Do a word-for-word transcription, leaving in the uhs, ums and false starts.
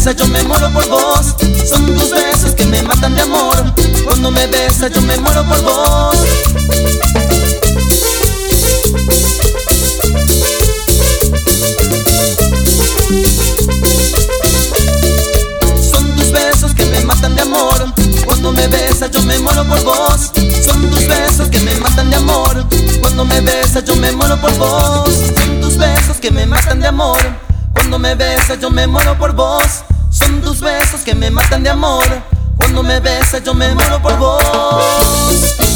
besas yo me muero por vos. Son tus besos que me matan de amor. Cuando me besas yo me muero por vos. Son tus besos que me matan de amor. Cuando me besas yo me muero por vos. Son tus besos que me matan de amor. Cuando me besas yo me muero por vos. Son tus besos que me matan de amor. Cuando me besas yo me muero por vos. Son tus besos que me matan de amor. Cuando me besas yo me muero por vos.